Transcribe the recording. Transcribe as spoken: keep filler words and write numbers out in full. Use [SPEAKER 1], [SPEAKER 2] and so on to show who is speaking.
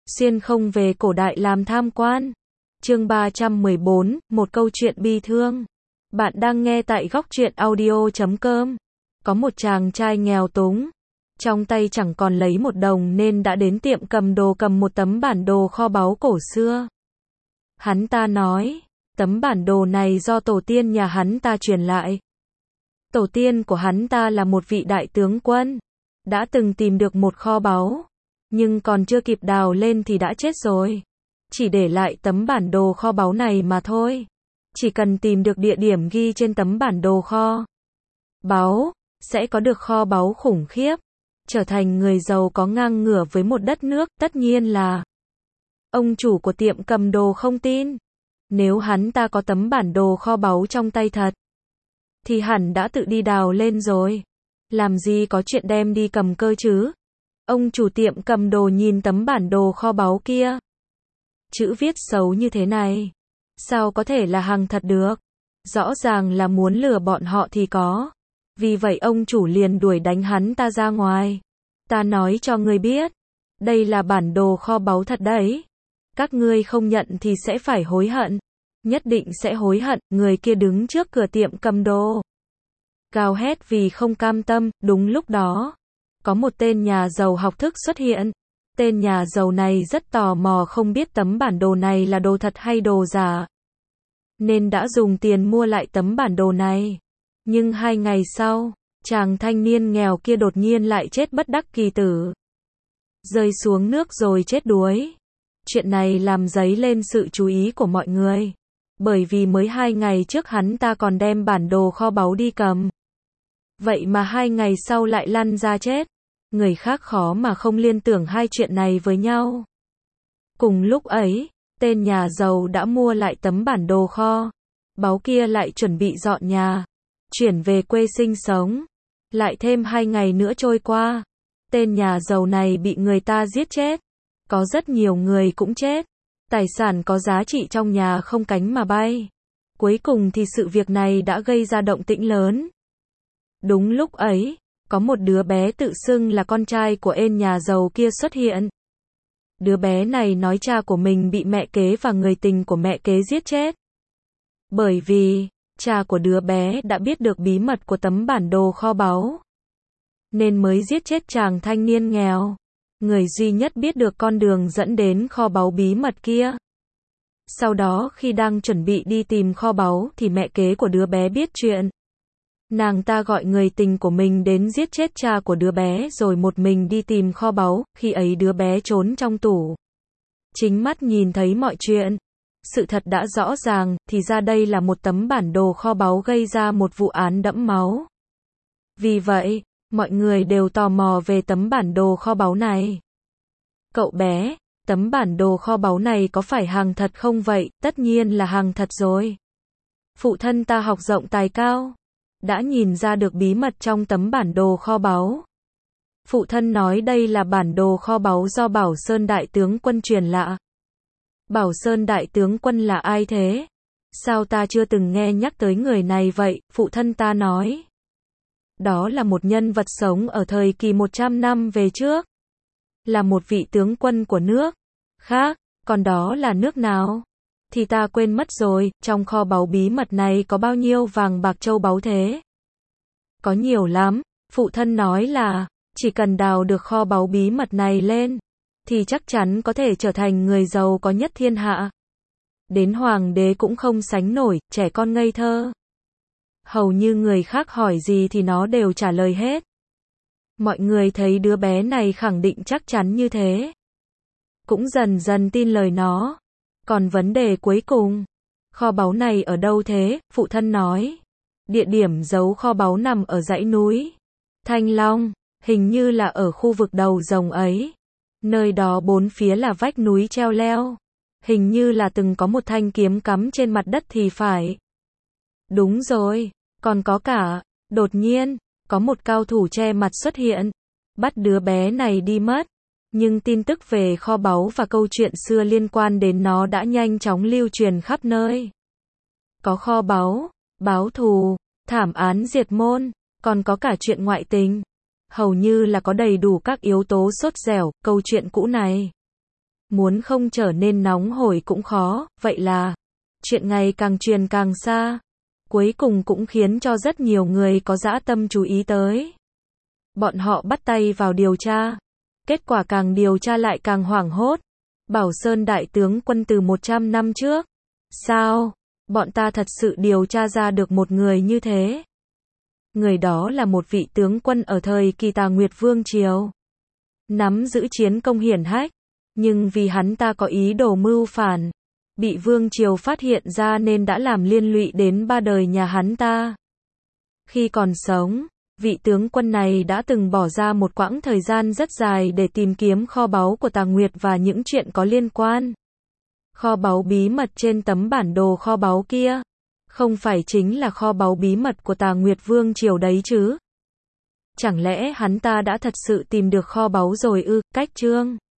[SPEAKER 1] Xuyên không về cổ đại làm tham quan. Chương ba trăm mười bốn, một câu chuyện bi thương. Bạn đang nghe tại góc truyện audio chấm com. Có một chàng trai nghèo túng, trong tay chẳng còn lấy một đồng nên đã đến tiệm cầm đồ cầm một tấm bản đồ kho báu cổ xưa. Hắn ta nói, tấm bản đồ này do tổ tiên nhà hắn ta truyền lại. Tổ tiên của hắn ta là một vị đại tướng quân, đã từng tìm được một kho báu, nhưng còn chưa kịp đào lên thì đã chết rồi. Chỉ để lại tấm bản đồ kho báu này mà thôi. Chỉ cần tìm được địa điểm ghi trên tấm bản đồ kho báu, sẽ có được kho báu khủng khiếp, trở thành người giàu có ngang ngửa với một đất nước. Tất nhiên là ông chủ của tiệm cầm đồ không tin. Nếu hắn ta có tấm bản đồ kho báu trong tay thật, thì hẳn đã tự đi đào lên rồi. Làm gì có chuyện đem đi cầm cơ chứ? Ông chủ tiệm cầm đồ nhìn tấm bản đồ kho báu kia. Chữ viết xấu như thế này, sao có thể là hàng thật được? Rõ ràng là muốn lừa bọn họ thì có. Vì vậy ông chủ liền đuổi đánh hắn ta ra ngoài. Ta nói cho ngươi biết, đây là bản đồ kho báu thật đấy. Các ngươi không nhận thì sẽ phải hối hận. Nhất định sẽ hối hận. Người kia đứng trước cửa tiệm cầm đồ, gào hét vì không cam tâm. Đúng lúc đó, có một tên nhà giàu học thức xuất hiện. Tên nhà giàu này rất tò mò không biết tấm bản đồ này là đồ thật hay đồ giả, nên đã dùng tiền mua lại tấm bản đồ này. Nhưng hai ngày sau, chàng thanh niên nghèo kia đột nhiên lại chết bất đắc kỳ tử, rơi xuống nước rồi chết đuối. Chuyện này làm dấy lên sự chú ý của mọi người, bởi vì mới hai ngày trước hắn ta còn đem bản đồ kho báu đi cầm. Vậy mà hai ngày sau lại lăn ra chết. Người khác khó mà không liên tưởng hai chuyện này với nhau. Cùng lúc ấy, tên nhà giàu đã mua lại tấm bản đồ kho báu kia, lại chuẩn bị dọn nhà, chuyển về quê sinh sống. Lại thêm hai ngày nữa trôi qua, tên nhà giàu này bị người ta giết chết. Có rất nhiều người cũng chết. Tài sản có giá trị trong nhà không cánh mà bay. Cuối cùng thì sự việc này đã gây ra động tĩnh lớn. Đúng lúc ấy, có một đứa bé tự xưng là con trai của ên nhà giàu kia xuất hiện. Đứa bé này nói cha của mình bị mẹ kế và người tình của mẹ kế giết chết. Bởi vì, cha của đứa bé đã biết được bí mật của tấm bản đồ kho báu, nên mới giết chết chàng thanh niên nghèo, người duy nhất biết được con đường dẫn đến kho báu bí mật kia. Sau đó khi đang chuẩn bị đi tìm kho báu thì mẹ kế của đứa bé biết chuyện. Nàng ta gọi người tình của mình đến giết chết cha của đứa bé rồi một mình đi tìm kho báu. Khi ấy đứa bé trốn trong tủ, chính mắt nhìn thấy mọi chuyện. Sự thật đã rõ ràng, thì ra đây là một tấm bản đồ kho báu gây ra một vụ án đẫm máu. Vì vậy, mọi người đều tò mò về tấm bản đồ kho báu này. Cậu bé, tấm bản đồ kho báu này có phải hàng thật không vậy? Tất nhiên là hàng thật rồi. Phụ thân ta học rộng tài cao, đã nhìn ra được bí mật trong tấm bản đồ kho báu. Phụ thân nói đây là bản đồ kho báu do Bảo Sơn đại tướng quân truyền lại. Bảo Sơn đại tướng quân là ai thế? Sao ta chưa từng nghe nhắc tới người này vậy? Phụ thân ta nói, đó là một nhân vật sống ở thời kỳ một trăm năm về trước. Là một vị tướng quân của nước khác. Còn đó là nước nào? Thì ta quên mất rồi. Trong kho báu bí mật này có bao nhiêu vàng bạc châu báu thế? Có nhiều lắm. Phụ thân nói là, chỉ cần đào được kho báu bí mật này lên, thì chắc chắn có thể trở thành người giàu có nhất thiên hạ. Đến hoàng đế cũng không sánh nổi. Trẻ con ngây thơ, hầu như người khác hỏi gì thì nó đều trả lời hết. Mọi người thấy đứa bé này khẳng định chắc chắn như thế, cũng dần dần tin lời nó. Còn vấn đề cuối cùng, kho báu này ở đâu thế? Phụ thân nói, địa điểm giấu kho báu nằm ở dãy núi Thanh Long, hình như là ở khu vực đầu rồng ấy. Nơi đó bốn phía là vách núi treo leo, hình như là từng có một thanh kiếm cắm trên mặt đất thì phải. Đúng rồi, còn có cả, đột nhiên, có một cao thủ che mặt xuất hiện, bắt đứa bé này đi mất. Nhưng tin tức về kho báu và câu chuyện xưa liên quan đến nó đã nhanh chóng lưu truyền khắp nơi. Có kho báu, báo thù, thảm án diệt môn, còn có cả chuyện ngoại tình. Hầu như là có đầy đủ các yếu tố sốt dẻo. Câu chuyện cũ này muốn không trở nên nóng hổi cũng khó, vậy là chuyện ngày càng truyền càng xa, cuối cùng cũng khiến cho rất nhiều người có dã tâm chú ý tới. Bọn họ bắt tay vào điều tra, kết quả càng điều tra lại càng hoảng hốt. Bảo Sơn đại tướng quân từ một trăm năm trước. Sao? Bọn ta thật sự điều tra ra được một người như thế. Người đó là một vị tướng quân ở thời kỳ Tà Nguyệt Vương Triều. Nắm giữ chiến công hiển hách, nhưng vì hắn ta có ý đồ mưu phản, bị Vương Triều phát hiện ra nên đã làm liên lụy đến ba đời nhà hắn ta. Khi còn sống, vị tướng quân này đã từng bỏ ra một quãng thời gian rất dài để tìm kiếm kho báu của Tà Nguyệt và những chuyện có liên quan. Kho báu bí mật trên tấm bản đồ kho báu kia, không phải chính là kho báu bí mật của Tà Nguyệt Vương Triều đấy chứ? Chẳng lẽ hắn ta đã thật sự tìm được kho báu rồi ư? Cách chương